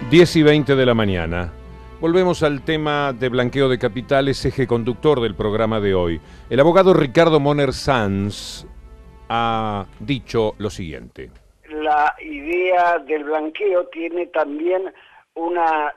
10:20 de la mañana. Volvemos al tema de blanqueo de capitales, eje conductor del programa de hoy. El abogado Ricardo Moner Sanz ha dicho lo siguiente. La idea del blanqueo tiene también un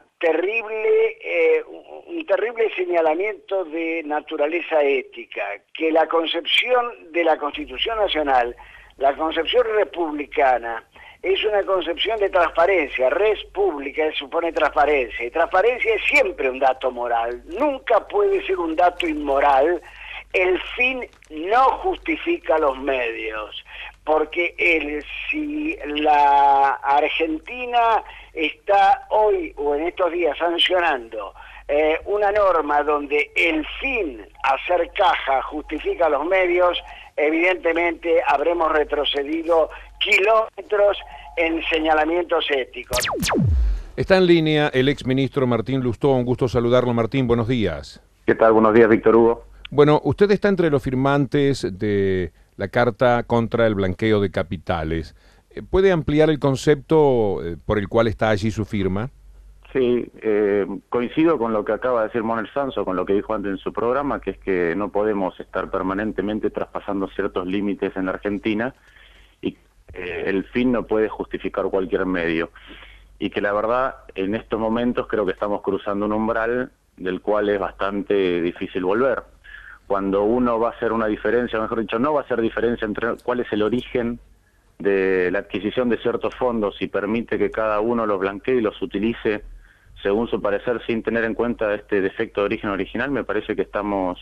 terrible señalamiento de naturaleza ética, que la concepción de la Constitución Nacional, la concepción republicana, es una concepción de transparencia. Res pública supone transparencia, y transparencia es siempre un dato moral, nunca puede ser un dato inmoral. El fin no justifica los medios, porque si la Argentina está hoy o en estos días sancionando una norma donde el fin, hacer caja, justifica los medios, evidentemente habremos retrocedido kilómetros en señalamientos éticos. Está en línea el exministro Martín Lustó. Un gusto saludarlo, Martín. Buenos días. ¿Qué tal? Buenos días, Víctor Hugo. Bueno, usted está entre los firmantes de la Carta contra el Blanqueo de Capitales. ¿Puede ampliar el concepto por el cual está allí su firma? Sí, coincido con lo que acaba de decir Moner Sanz, o con lo que dijo antes en su programa, que es que no podemos estar permanentemente traspasando ciertos límites en la Argentina y el fin no puede justificar cualquier medio. Y que la verdad, en estos momentos creo que estamos cruzando un umbral del cual es bastante difícil volver. Cuando uno va a hacer una diferencia, mejor dicho, no va a hacer diferencia entre cuál es el origen de la adquisición de ciertos fondos y permite que cada uno los blanquee y los utilice según su parecer sin tener en cuenta este defecto de origen original, me parece que estamos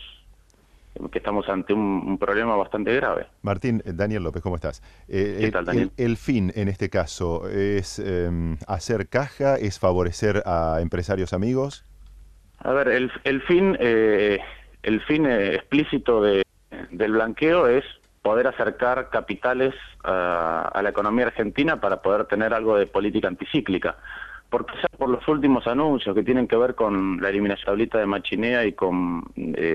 ante un problema bastante grave. Martín, Daniel López, ¿cómo estás? ¿Qué tal, Daniel? El fin en este caso es hacer caja, es favorecer a empresarios amigos. A ver, el fin explícito del blanqueo es poder acercar capitales a la economía argentina para poder tener algo de política anticíclica. Porque ya por los últimos anuncios que tienen que ver con la eliminación tablita de Machinea y con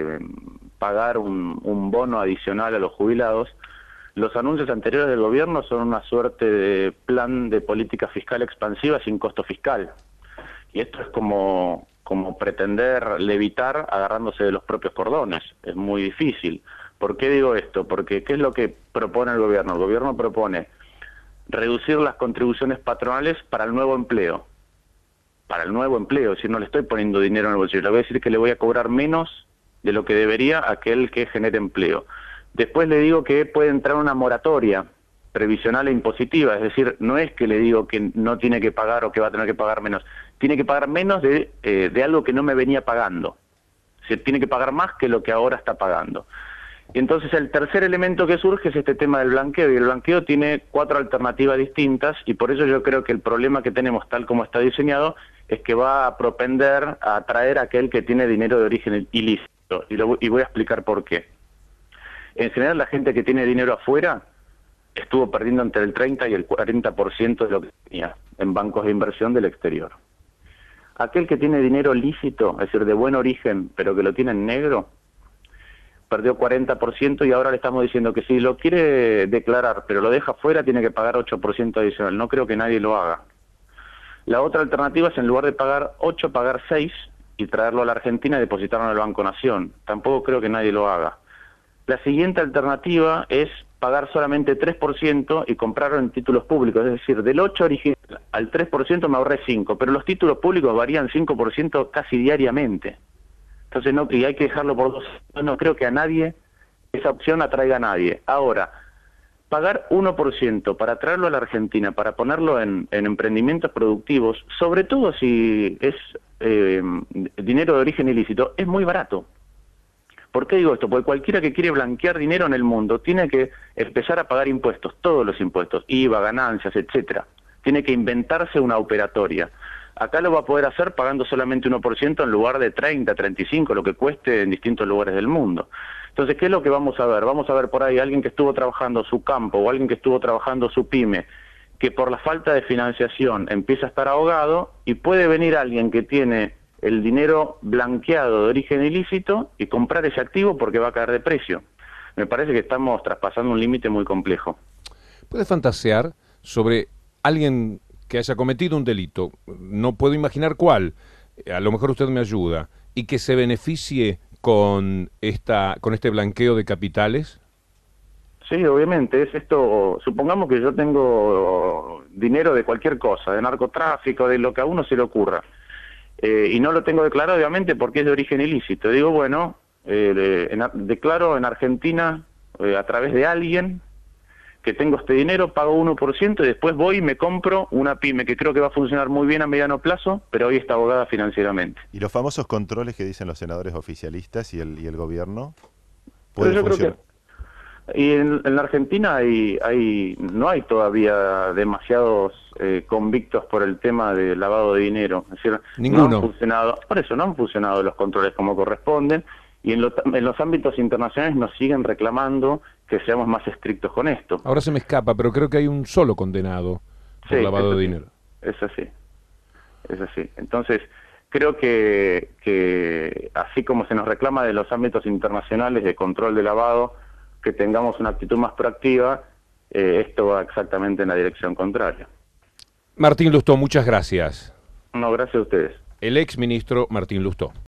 pagar un bono adicional a los jubilados, los anuncios anteriores del gobierno son una suerte de plan de política fiscal expansiva sin costo fiscal. Y esto es como pretender levitar agarrándose de los propios cordones. Es muy difícil. ¿Por qué digo esto? Porque ¿qué es lo que propone el gobierno? El gobierno propone reducir las contribuciones patronales para el nuevo empleo. Para el nuevo empleo, es decir, no le estoy poniendo dinero en el bolsillo, le voy a decir que le voy a cobrar menos de lo que debería a aquel que genere empleo. Después le digo que puede entrar una moratoria previsional e impositiva, es decir, no es que le digo que no tiene que pagar o que va a tener que pagar menos, tiene que pagar menos de algo que no me venía pagando, es decir, tiene que pagar más que lo que ahora está pagando. Y entonces el tercer elemento que surge es este tema del blanqueo, y el blanqueo tiene 4 alternativas distintas, y por eso yo creo que el problema que tenemos tal como está diseñado es que va a propender a atraer a aquel que tiene dinero de origen ilícito, y voy a explicar por qué. En general, la gente que tiene dinero afuera estuvo perdiendo entre el 30 y el 40% de lo que tenía en bancos de inversión del exterior. Aquel que tiene dinero lícito, es decir, de buen origen, pero que lo tiene en negro, perdió 40%, y ahora le estamos diciendo que si lo quiere declarar, pero lo deja fuera, tiene que pagar 8% adicional. No creo que nadie lo haga. La otra alternativa es, en lugar de pagar 8, pagar 6 y traerlo a la Argentina y depositarlo en el Banco Nación. Tampoco creo que nadie lo haga. La siguiente alternativa es pagar solamente 3% y comprarlo en títulos públicos, es decir, del 8 original al 3% me ahorré 5, pero los títulos públicos varían 5% casi diariamente. Entonces y hay que dejarlo por 2. No creo que a nadie esa opción atraiga a nadie. Ahora, pagar 1% para traerlo a la Argentina, para ponerlo en emprendimientos productivos, sobre todo si es dinero de origen ilícito, es muy barato. ¿Por qué digo esto? Porque cualquiera que quiere blanquear dinero en el mundo tiene que empezar a pagar impuestos, todos los impuestos, IVA, ganancias, etcétera. Tiene que inventarse una operatoria. Acá lo va a poder hacer pagando solamente 1% en lugar de 30, 35, lo que cueste en distintos lugares del mundo. Entonces, ¿qué es lo que vamos a ver? Vamos a ver por ahí alguien que estuvo trabajando su campo o alguien que estuvo trabajando su pyme, que por la falta de financiación empieza a estar ahogado, y puede venir alguien que tiene el dinero blanqueado de origen ilícito y comprar ese activo porque va a caer de precio. Me parece que estamos traspasando un límite muy complejo. ¿Puede fantasear sobre alguien que haya cometido un delito, no puedo imaginar cuál, a lo mejor usted me ayuda, y que se beneficie con este blanqueo de capitales? Sí, obviamente, es esto, supongamos que yo tengo dinero de cualquier cosa, de narcotráfico, de lo que a uno se le ocurra, y no lo tengo declarado obviamente porque es de origen ilícito. Digo, bueno, declaro en Argentina a través de alguien que tengo este dinero, pago 1% y después voy y me compro una pyme que creo que va a funcionar muy bien a mediano plazo, pero hoy está abogada financieramente. ¿Y los famosos controles que dicen los senadores oficialistas y el gobierno? Pero yo funcionar? creo que y en la Argentina no hay todavía demasiados convictos por el tema de lavado de dinero. Es decir, Ninguno. No han funcionado, por eso no han funcionado los controles como corresponden, y en los ámbitos internacionales nos siguen reclamando que seamos más estrictos con esto. Ahora se me escapa, pero creo que hay un solo condenado por lavado de dinero. Es así. Entonces, creo que así como se nos reclama de los ámbitos internacionales de control de lavado, que tengamos una actitud más proactiva, esto va exactamente en la dirección contraria. Martín Lustó, muchas gracias. No, gracias a ustedes. El ex ministro Martín Lustó.